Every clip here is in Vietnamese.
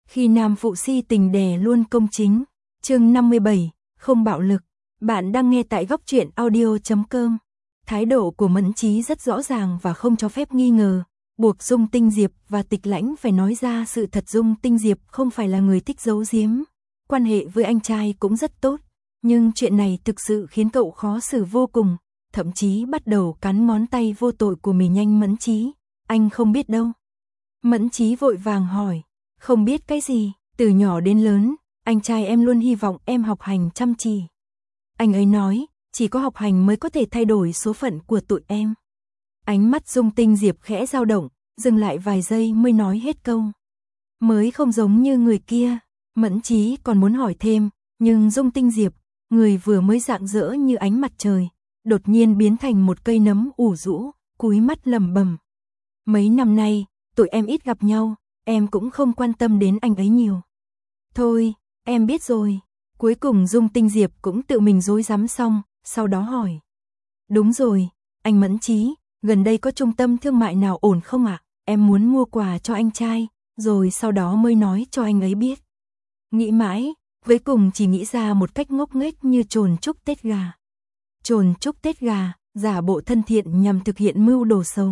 Khi nam phụ si tình đè luôn công chính. Chương 57, không bạo lực. Bạn đang nghe tại góc truyện audio.com. Thái độ của Mẫn Chí rất rõ ràng và không cho phép nghi ngờ, buộc Dung Tinh Diệp và Tịch Lãnh phải nói ra sự thật. Dung Tinh Diệp không phải là người thích giấu giếm, quan hệ với anh trai cũng rất tốt, nhưng chuyện này thực sự khiến cậu khó xử vô cùng, thậm chí bắt đầu cắn ngón tay vô tội của mình. Nhanh Mẫn Chí, anh không biết đâu. Mẫn Chí vội vàng hỏi, không biết cái gì? Từ nhỏ đến lớn, anh trai em luôn hy vọng em học hành chăm chỉ. Anh ấy nói, chỉ có học hành mới có thể thay đổi số phận của tụi em. Ánh mắt Dung Tinh Diệp khẽ dao động, dừng lại vài giây mới nói hết câu. Mới không giống như người kia. Mẫn Chí còn muốn hỏi thêm, nhưng Dung Tinh Diệp, người vừa mới rạng rỡ như ánh mặt trời, đột nhiên biến thành một cây nấm ủ rũ, cúi mắt lẩm bẩm. Mấy năm nay, tụi em ít gặp nhau, em cũng không quan tâm đến anh ấy nhiều. Thôi, em biết rồi. Cuối cùng Dung Tinh Diệp cũng tự mình rối rắm xong, sau đó hỏi. Đúng rồi, anh Mẫn Chí, gần đây có trung tâm thương mại nào ổn không ạ? Em muốn mua quà cho anh trai, rồi sau đó mới nói cho anh ấy biết. Nghĩ mãi, cuối cùng chỉ nghĩ ra một cách ngốc nghếch như chồn chúc Tết gà. Chồn chúc Tết gà, giả bộ thân thiện nhằm thực hiện mưu đồ xấu.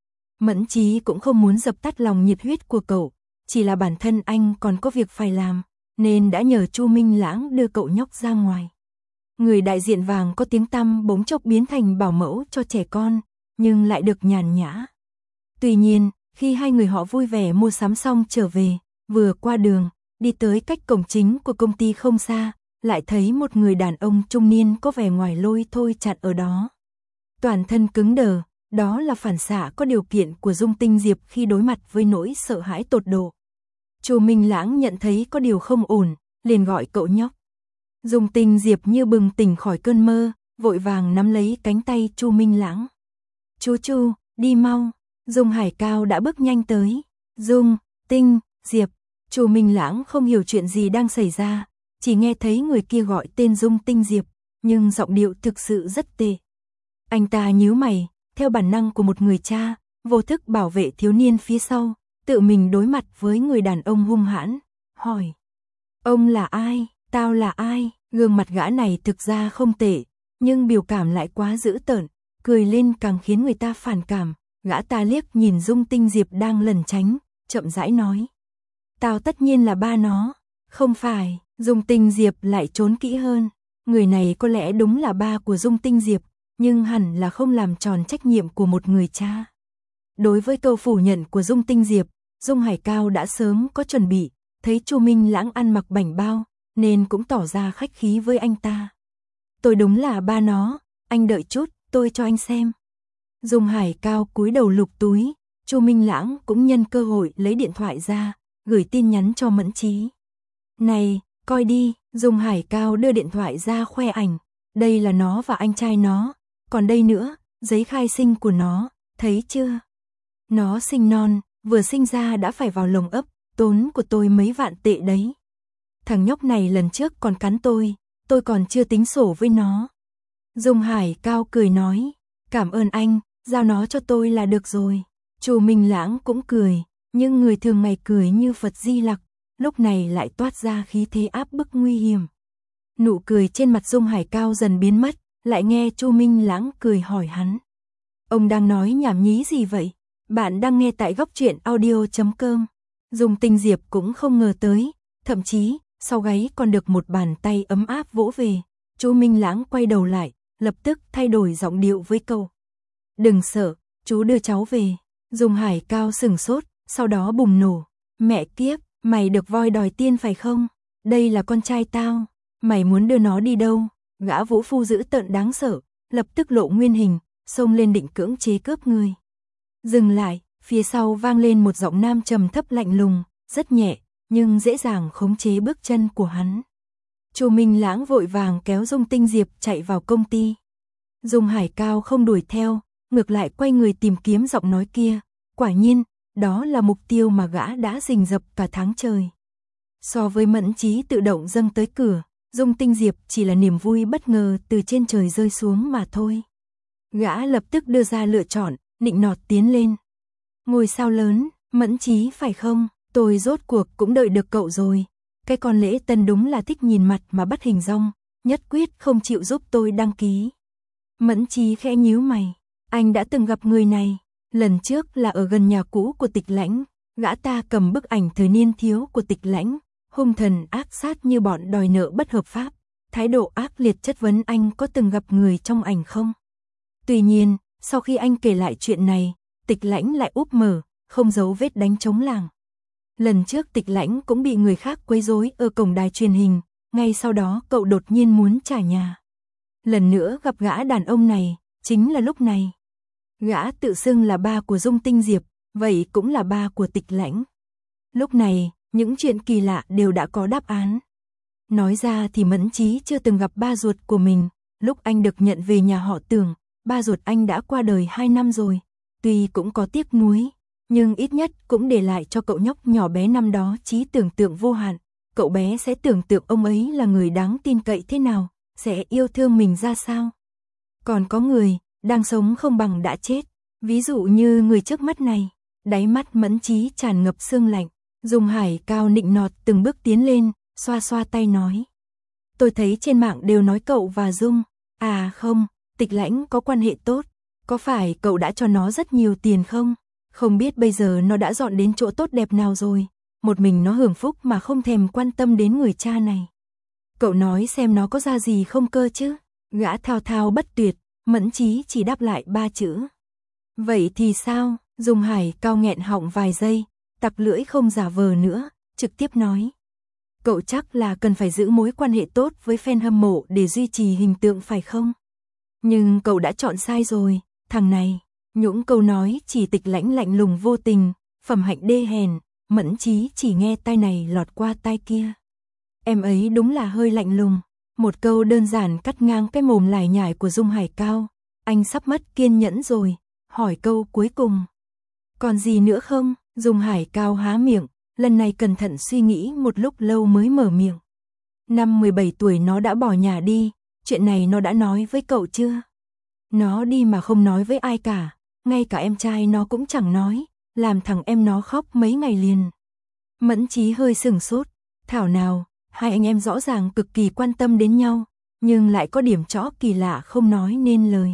Mẫn Chí cũng không muốn dập tắt lòng nhiệt huyết của cậu, chỉ là bản thân anh còn có việc phải làm, nên đã nhờ Chu Minh Lãng đưa cậu nhóc ra ngoài. Người đại diện vàng có tiếng tăm bỗng chốc biến thành bảo mẫu cho trẻ con, nhưng lại được nhàn nhã. Tuy nhiên, khi hai người họ vui vẻ mua sắm xong trở về, vừa qua đường, đi tới cách cổng chính của công ty không xa, lại thấy một người đàn ông trung niên có vẻ ngoài lôi thôi chặn ở đó. Toàn thân cứng đờ, đó là phản xạ có điều kiện của Dung Tinh Diệp khi đối mặt với nỗi sợ hãi tột độ. Chu Minh Lãng nhận thấy có điều không ổn, liền gọi cậu nhóc. Dung Tinh Diệp như bừng tỉnh khỏi cơn mơ, vội vàng nắm lấy cánh tay Chu Minh Lãng. Chu, đi mau. Dung Hải Cao đã bước nhanh tới. Dung, Tinh, Diệp. Chu Minh Lãng không hiểu chuyện gì đang xảy ra, chỉ nghe thấy người kia gọi tên Dung Tinh Diệp, nhưng giọng điệu thực sự rất tệ. Anh ta nhíu mày, theo bản năng của một người cha, vô thức bảo vệ thiếu niên phía sau, tự mình đối mặt với người đàn ông hung hãn, hỏi. Ông là ai? Tao là ai? Gương mặt gã này thực ra không tệ, nhưng biểu cảm lại quá dữ tợn, cười lên càng khiến người ta phản cảm. Gã ta liếc nhìn Dung Tinh Diệp đang lẩn tránh, chậm rãi nói. Tao tất nhiên là ba nó. Không phải, Dung Tinh Diệp lại trốn kỹ hơn. Người này có lẽ đúng là ba của Dung Tinh Diệp, nhưng hẳn là không làm tròn trách nhiệm của một người cha. Đối với câu phủ nhận của Dung Tinh Diệp, Dung Hải Cao đã sớm có chuẩn bị, thấy Chu Minh Lãng ăn mặc bảnh bao, nên cũng tỏ ra khách khí với anh ta. Tôi đúng là ba nó, anh đợi chút, tôi cho anh xem. Dung Hải Cao cúi đầu lục túi, Chu Minh Lãng cũng nhân cơ hội lấy điện thoại ra, gửi tin nhắn cho Mẫn Chí. Này, coi đi, Dung Hải Cao đưa điện thoại ra khoe ảnh. Đây là nó và anh trai nó, còn đây nữa, giấy khai sinh của nó, thấy chưa? Nó sinh non, vừa sinh ra đã phải vào lồng ấp, tốn của tôi mấy vạn tệ đấy. Thằng nhóc này lần trước còn cắn tôi còn chưa tính sổ với nó. Dung Hải Cao cười nói, cảm ơn anh, giao nó cho tôi là được rồi. Chu Minh Lãng cũng cười, nhưng người thường ngày cười như Phật Di Lặc, lúc này lại toát ra khí thế áp bức nguy hiểm. Nụ cười trên mặt Dung Hải Cao dần biến mất, lại nghe Chu Minh Lãng cười hỏi hắn. Ông đang nói nhảm nhí gì vậy? Bạn đang nghe tại góc truyện audio.com. Dung Tinh Diệp cũng không ngờ tới, thậm chí, sau gáy còn được một bàn tay ấm áp vỗ về. Chu Minh Lãng quay đầu lại, lập tức thay đổi giọng điệu với câu. Đừng sợ, chú đưa cháu về. Dung Hải Cao sừng sốt, sau đó bùng nổ. Mẹ kiếp, mày được voi đòi tiên phải không? Đây là con trai tao. Mày muốn đưa nó đi đâu? Gã vũ phu dữ tợn đáng sợ, lập tức lộ nguyên hình, xông lên định cưỡng chế cướp người. Dừng lại, phía sau vang lên một giọng nam trầm thấp lạnh lùng, rất nhẹ, nhưng dễ dàng khống chế bước chân của hắn. Chu Minh Lãng vội vàng kéo Dung Tinh Diệp chạy vào công ty. Dung Hải Cao không đuổi theo, ngược lại quay người tìm kiếm giọng nói kia. Quả nhiên, đó là mục tiêu mà gã đã rình rập cả tháng trời. So với Mẫn Chí tự động dâng tới cửa, Dung Tinh Diệp chỉ là niềm vui bất ngờ từ trên trời rơi xuống mà thôi. Gã lập tức đưa ra lựa chọn, nịnh nọt tiến lên. Ngôi sao lớn, Mẫn Chí phải không? Tôi rốt cuộc cũng đợi được cậu rồi. Cái con Lễ Tân đúng là thích nhìn mặt mà bắt hình dong, nhất quyết không chịu giúp tôi đăng ký. Mẫn Chí khẽ nhíu mày, anh đã từng gặp người này, lần trước là ở gần nhà cũ của Tịch Lãnh, gã ta cầm bức ảnh thời niên thiếu của Tịch Lãnh, hung thần ác sát như bọn đòi nợ bất hợp pháp, thái độ ác liệt chất vấn anh có từng gặp người trong ảnh không. Tuy nhiên, sau khi anh kể lại chuyện này, Tịch Lãnh lại úp mở, không giấu vết đánh trống làng. Lần trước Tịch Lãnh cũng bị người khác quấy rối ở cổng đài truyền hình, ngay sau đó cậu đột nhiên muốn trả nhà. Lần nữa gặp gã đàn ông này, chính là lúc này. Gã tự xưng là ba của Dung Tinh Diệp, vậy cũng là ba của Tịch Lãnh. Lúc này, những chuyện kỳ lạ đều đã có đáp án. Nói ra thì Mẫn Chí chưa từng gặp ba ruột của mình, lúc anh được nhận về nhà họ Tưởng, ba ruột anh đã qua đời 2 năm rồi. Tuy cũng có tiếc nuối, nhưng ít nhất cũng để lại cho cậu nhóc nhỏ bé năm đó trí tưởng tượng vô hạn. Cậu bé sẽ tưởng tượng ông ấy là người đáng tin cậy thế nào, sẽ yêu thương mình ra sao. Còn có người, đang sống không bằng đã chết, ví dụ như người trước mắt này. Đáy mắt Mẫn Chí tràn ngập sương lạnh, Dung Hải cao nịnh nọt từng bước tiến lên, xoa xoa tay nói. Tôi thấy trên mạng đều nói cậu và Dung, à không, Tịch Lãnh có quan hệ tốt, có phải cậu đã cho nó rất nhiều tiền không? Không biết bây giờ nó đã dọn đến chỗ tốt đẹp nào rồi, một mình nó hưởng phúc mà không thèm quan tâm đến người cha này. Cậu nói xem nó có ra gì không cơ chứ? Gã thao thao bất tuyệt, Mẫn Chí chỉ đáp lại 3 chữ. Vậy thì sao? Dung Hải cao nghẹn họng vài giây, tặc lưỡi không giả vờ nữa, trực tiếp nói. Cậu chắc là cần phải giữ mối quan hệ tốt với fan hâm mộ để duy trì hình tượng phải không? Nhưng cậu đã chọn sai rồi, thằng này. Những câu nói chỉ Tịch Lãnh lạnh lùng vô tình, phẩm hạnh đê hèn, Mẫn Chí chỉ nghe tai này lọt qua tai kia. Em ấy đúng là hơi lạnh lùng, một câu đơn giản cắt ngang cái mồm lải nhải của Dung Hải cao. Anh sắp mất kiên nhẫn rồi, hỏi câu cuối cùng. Còn gì nữa không? Dung Hải cao há miệng, lần này cẩn thận suy nghĩ một lúc lâu mới mở miệng. Năm 17 tuổi nó đã bỏ nhà đi, chuyện này nó đã nói với cậu chưa? Nó đi mà không nói với ai cả, ngay cả em trai nó cũng chẳng nói, làm thằng em nó khóc mấy ngày liền. Mẫn Chí hơi sửng sốt, thảo nào, hai anh em rõ ràng cực kỳ quan tâm đến nhau, nhưng lại có điểm trõ kỳ lạ không nói nên lời.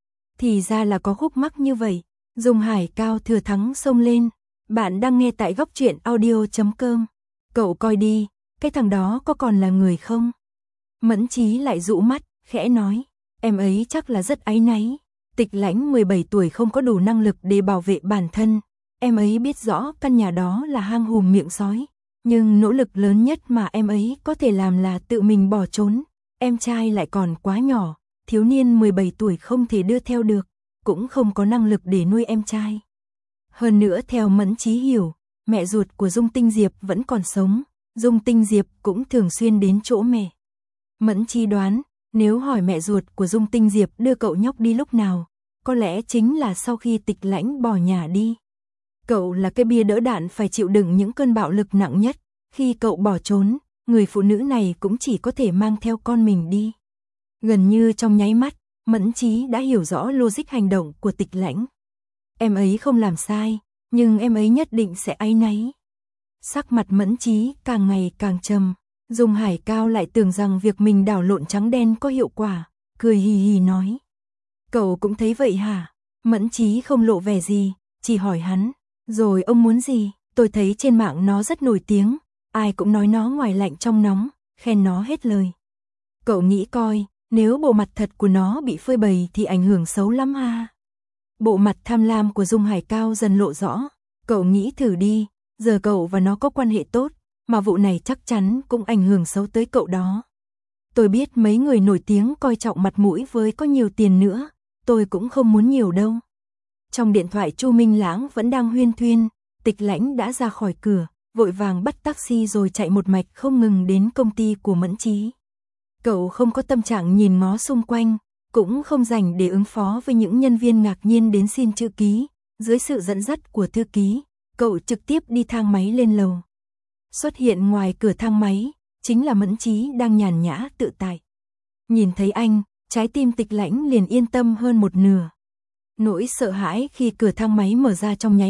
Thì ra là có khúc mắc như vậy. Dung Hải cao thừa thắng xông lên. Bạn đang nghe tại Góc Truyện Audio.com. Cậu coi đi, cái thằng đó có còn là người không? Mẫn Chí lại dụ mắt, khẽ nói. Em ấy chắc là rất áy náy. Tịch Lãnh 17 tuổi không có đủ năng lực để bảo vệ bản thân. Em ấy biết rõ căn nhà đó là hang hùm miệng sói. Nhưng nỗ lực lớn nhất mà em ấy có thể làm là tự mình bỏ trốn. Em trai lại còn quá nhỏ, thiếu niên 17 tuổi không thể đưa theo được, cũng không có năng lực để nuôi em trai. Hơn nữa theo Mẫn Chí hiểu, mẹ ruột của Dung Tinh Diệp vẫn còn sống, Dung Tinh Diệp cũng thường xuyên đến chỗ mẹ. Mẫn Chí đoán, nếu hỏi mẹ ruột của Dung Tinh Diệp đưa cậu nhóc đi lúc nào, có lẽ chính là sau khi Tịch Lãnh bỏ nhà đi. Cậu là cái bia đỡ đạn phải chịu đựng những cơn bạo lực nặng nhất, khi cậu bỏ trốn, người phụ nữ này cũng chỉ có thể mang theo con mình đi. Gần như trong nháy mắt, Mẫn Chí đã hiểu rõ logic hành động của Tịch Lãnh. Em ấy không làm sai, nhưng em ấy nhất định sẽ áy náy. Sắc mặt Mẫn Chí càng ngày càng trầm, Dung Hải cao lại tưởng rằng việc mình đảo lộn trắng đen có hiệu quả, cười hì hì nói. Cậu cũng thấy vậy hả? Mẫn Chí không lộ vẻ gì, chỉ hỏi hắn. Rồi ông muốn gì? Tôi thấy trên mạng nó rất nổi tiếng, ai cũng nói nó ngoài lạnh trong nóng, khen nó hết lời. Cậu nghĩ coi, nếu bộ mặt thật của nó bị phơi bày thì ảnh hưởng xấu lắm ha. Bộ mặt tham lam của Dung Hải cao dần lộ rõ. Cậu nghĩ thử đi, giờ cậu và nó có quan hệ tốt, mà vụ này chắc chắn cũng ảnh hưởng xấu tới cậu đó. Tôi biết mấy người nổi tiếng coi trọng mặt mũi với có nhiều tiền nữa, tôi cũng không muốn nhiều đâu. Trong điện thoại Chu Minh Lãng vẫn đang huyên thuyên, Tịch Lãnh đã ra khỏi cửa, vội vàng bắt taxi rồi chạy một mạch không ngừng đến công ty của Mẫn Chí. Cậu không có tâm trạng nhìn ngó xung quanh, cũng không rảnh để ứng phó với những nhân viên ngạc nhiên đến xin chữ ký. Dưới sự dẫn dắt của thư ký, cậu trực tiếp đi thang máy lên lầu. Xuất hiện ngoài cửa thang máy, chính là Mẫn Chí đang nhàn nhã tự tại. Nhìn thấy anh, trái tim Tịch Lãnh liền yên tâm hơn một nửa. Nỗi sợ hãi khi cửa thang máy mở ra trong nháy mắt,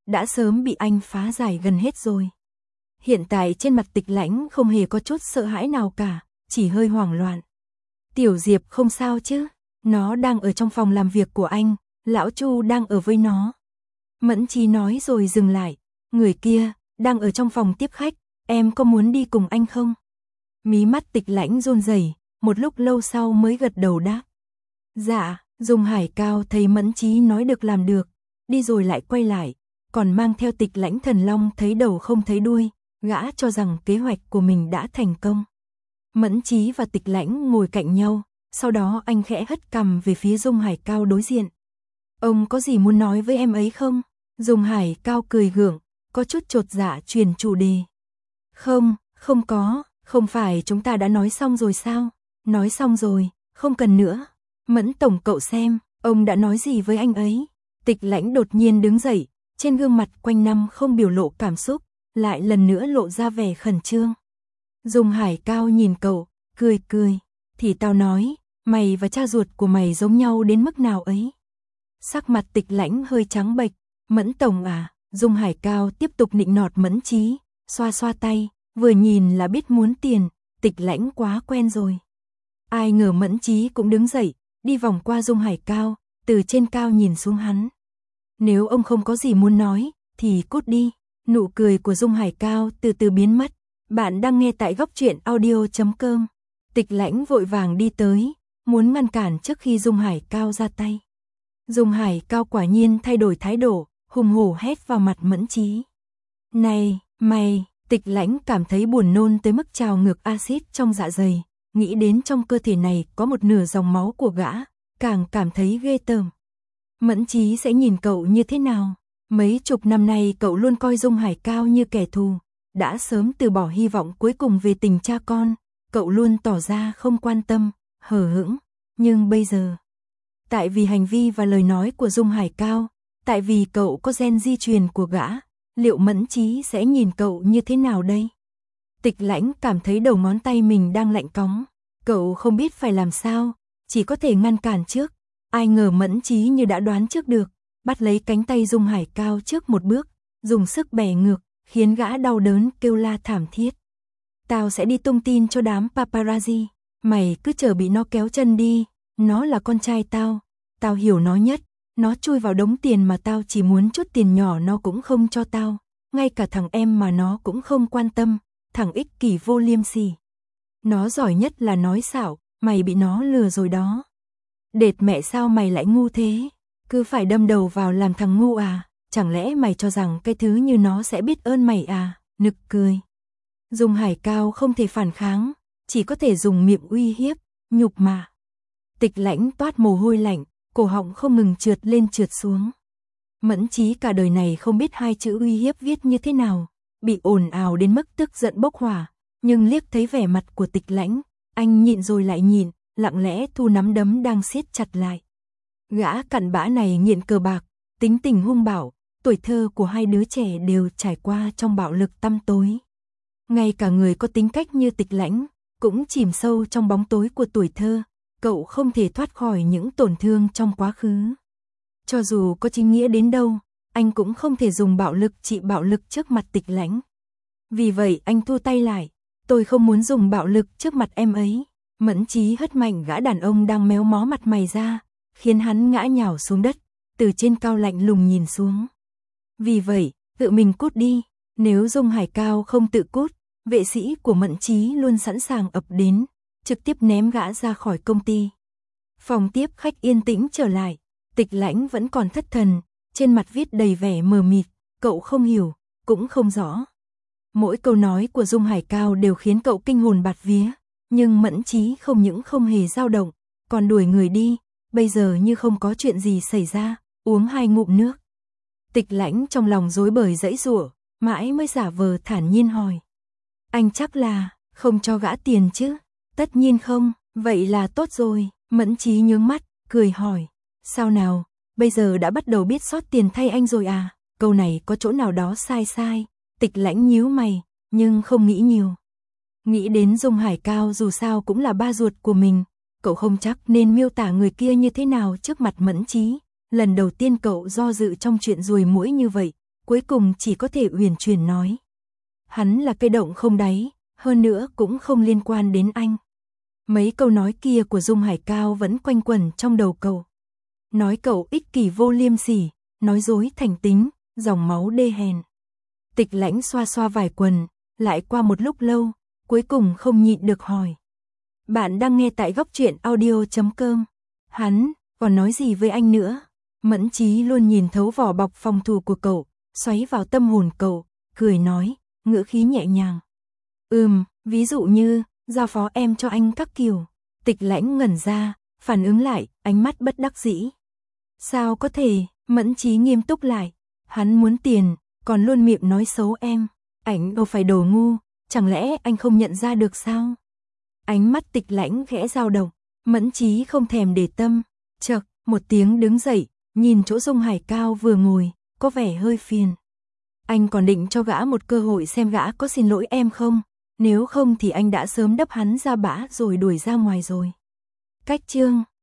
đã sớm bị anh phá giải gần hết rồi. Hiện tại trên mặt Tịch Lãnh không hề có chút sợ hãi nào cả, chỉ hơi hoảng loạn. Tiểu Diệp không sao chứ? Nó đang ở trong phòng làm việc của anh, lão Chu đang ở với nó. Mẫn Chí nói rồi dừng lại, người kia, đang ở trong phòng tiếp khách, em có muốn đi cùng anh không? Mí mắt Tịch Lãnh run rẩy, một lúc lâu sau mới gật đầu đáp. Dạ, Dung Hải Cao thấy Mẫn Chí nói được làm được, đi rồi lại quay lại, còn mang theo Tịch Lãnh thần long thấy đầu không thấy đuôi, gã cho rằng kế hoạch của mình đã thành công. Mẫn Chí và Tịch Lãnh ngồi cạnh nhau, sau đó anh khẽ hất cằm về phía Dung Hải Cao đối diện. Ông có gì muốn nói với em ấy không? Dung Hải Cao cười gượng, có chút chột dạ truyền chủ đề. Không, không có, không phải chúng ta đã nói xong rồi sao? Nói xong rồi, không cần nữa. Mẫn tổng cậu xem, ông đã nói gì với anh ấy? Tịch Lãnh đột nhiên đứng dậy, trên gương mặt quanh năm không biểu lộ cảm xúc, lại lần nữa lộ ra vẻ khẩn trương. Dung Hải Cao nhìn cậu, cười cười, thì tao nói, mày và cha ruột của mày giống nhau đến mức nào ấy? Sắc mặt Tịch Lãnh hơi trắng bệch, Mẫn tổng à? Dung Hải Cao tiếp tục nịnh nọt Mẫn Chí, xoa xoa tay, vừa nhìn là biết muốn tiền, Tịch Lãnh quá quen rồi. Ai ngờ Mẫn Chí cũng đứng dậy, đi vòng qua Dung Hải Cao, từ trên cao nhìn xuống hắn. Nếu ông không có gì muốn nói, thì cút đi. Nụ cười của Dung Hải Cao từ từ biến mất. Bạn đang nghe tại góc truyện audio.com. Tịch Lãnh vội vàng đi tới, muốn ngăn cản trước khi Dung Hải Cao ra tay. Dung Hải Cao quả nhiên thay đổi thái độ, hùng hổ hét vào mặt Mẫn Chí. Này, mày! Tịch Lãnh cảm thấy buồn nôn tới mức trào ngược axit trong dạ dày, nghĩ đến trong cơ thể này có một nửa dòng máu của gã, càng cảm thấy ghê tởm. Mẫn Chí sẽ nhìn cậu như thế nào? Mấy chục năm nay cậu luôn coi Dung Hải Cao như kẻ thù, đã sớm từ bỏ hy vọng cuối cùng về tình cha con, cậu luôn tỏ ra không quan tâm, hờ hững, nhưng bây giờ, tại vì hành vi và lời nói của Dung Hải Cao, tại vì cậu có gen di truyền của gã, liệu Mẫn Chí sẽ nhìn cậu như thế nào đây? Tịch Lãnh cảm thấy đầu ngón tay mình đang lạnh cóng, cậu không biết phải làm sao, chỉ có thể ngăn cản trước. Ai ngờ Mẫn Chí như đã đoán trước được, bắt lấy cánh tay Dung Hải Cao trước một bước, dùng sức bẻ ngược, khiến gã đau đớn kêu la thảm thiết. Tao sẽ đi tung tin cho đám paparazzi, mày cứ chờ bị nó kéo chân đi, nó là con trai tao, tao hiểu nó nhất, nó chui vào đống tiền mà tao chỉ muốn chút tiền nhỏ nó cũng không cho tao, ngay cả thằng em mà nó cũng không quan tâm, thằng ích kỷ vô liêm sỉ. Nó giỏi nhất là nói xạo, mày bị nó lừa rồi đó. Đệt mẹ sao mày lại ngu thế, cứ phải đâm đầu vào làm thằng ngu à, chẳng lẽ mày cho rằng cái thứ như nó sẽ biết ơn mày à, nực cười. Dung Hải Cao không thể phản kháng, chỉ có thể dùng miệng uy hiếp, nhục mạ. Tịch Lãnh toát mồ hôi lạnh, cổ họng không ngừng trượt lên trượt xuống. Mẫn Chí cả đời này không biết hai chữ uy hiếp viết như thế nào, bị ồn ào đến mức tức giận bốc hỏa, nhưng liếc thấy vẻ mặt của Tịch Lãnh, anh nhịn rồi lại nhịn, lặng lẽ thu nắm đấm đang siết chặt lại. Gã cặn bã này nghiện cờ bạc, tính tình hung bạo, tuổi thơ của hai đứa trẻ đều trải qua trong bạo lực tăm tối. Ngay cả người có tính cách như Tịch Lãnh, cũng chìm sâu trong bóng tối của tuổi thơ, cậu không thể thoát khỏi những tổn thương trong quá khứ. Cho dù có chính nghĩa đến đâu, anh cũng không thể dùng bạo lực trị bạo lực trước mặt Tịch Lãnh. Vì vậy anh thu tay lại, tôi không muốn dùng bạo lực trước mặt em ấy. Mẫn Chí hất mạnh gã đàn ông đang méo mó mặt mày ra, khiến hắn ngã nhào xuống đất, từ trên cao lạnh lùng nhìn xuống. Vì vậy, tự mình cút đi, nếu Dung Hải Cao không tự cút, vệ sĩ của Mẫn Chí luôn sẵn sàng ập đến, trực tiếp ném gã ra khỏi công ty. Phòng tiếp khách yên tĩnh trở lại, Tịch Lãnh vẫn còn thất thần, trên mặt viết đầy vẻ mờ mịt, cậu không hiểu, cũng không rõ. Mỗi câu nói của Dung Hải Cao đều khiến cậu kinh hồn bạt vía, nhưng Mẫn Chí không những không hề dao động, còn đuổi người đi, bây giờ như không có chuyện gì xảy ra, uống 2 ngụm nước. Tịch Lãnh trong lòng rối bời giãy giụa, mãi mới giả vờ thản nhiên hỏi. Anh chắc là không cho gã tiền chứ? Tất nhiên không, vậy là tốt rồi. Mẫn Chí nhướng mắt, cười hỏi. Sao nào, bây giờ đã bắt đầu biết xót tiền thay anh rồi à? Câu này có chỗ nào đó sai sai. Tịch Lãnh nhíu mày, nhưng không nghĩ nhiều. Nghĩ đến Dung Hải Cao dù sao cũng là ba ruột của mình, cậu không chắc nên miêu tả người kia như thế nào trước mặt Mẫn Chí. Lần đầu tiên cậu do dự trong chuyện ruồi muỗi như vậy, cuối cùng chỉ có thể uyển chuyển nói. Hắn là cây động không đáy, hơn nữa cũng không liên quan đến anh. Mấy câu nói kia của Dung Hải Cao vẫn quanh quẩn trong đầu cậu. Nói cậu ích kỷ vô liêm sỉ, nói dối thành tính, dòng máu đê hèn. Tịch Lãnh xoa xoa vải quần, lại qua một lúc lâu, cuối cùng không nhịn được hỏi. Bạn đang nghe tại góc truyện audio.com. Hắn còn nói gì với anh nữa? Mẫn Chí luôn nhìn thấu vỏ bọc phòng thủ của cậu, xoáy vào tâm hồn cậu, cười nói, ngữ khí nhẹ nhàng. Ví dụ như, giao phó em cho anh các kiểu. Tịch Lãnh ngẩn ra, phản ứng lại, ánh mắt bất đắc dĩ. Sao có thể? Mẫn Chí nghiêm túc lại. Hắn muốn tiền, còn luôn miệng nói xấu em. Anh đâu phải đồ ngu, chẳng lẽ anh không nhận ra được sao? Ánh mắt Tịch Lãnh khẽ dao động, Mẫn Chí không thèm để tâm. Chợt, một tiếng đứng dậy, nhìn chỗ Dung Hải Cao vừa ngồi, có vẻ hơi phiền. Anh còn định cho gã một cơ hội xem gã có xin lỗi em không? Nếu không thì anh đã sớm đắp hắn ra bã rồi đuổi ra ngoài rồi. Cách chương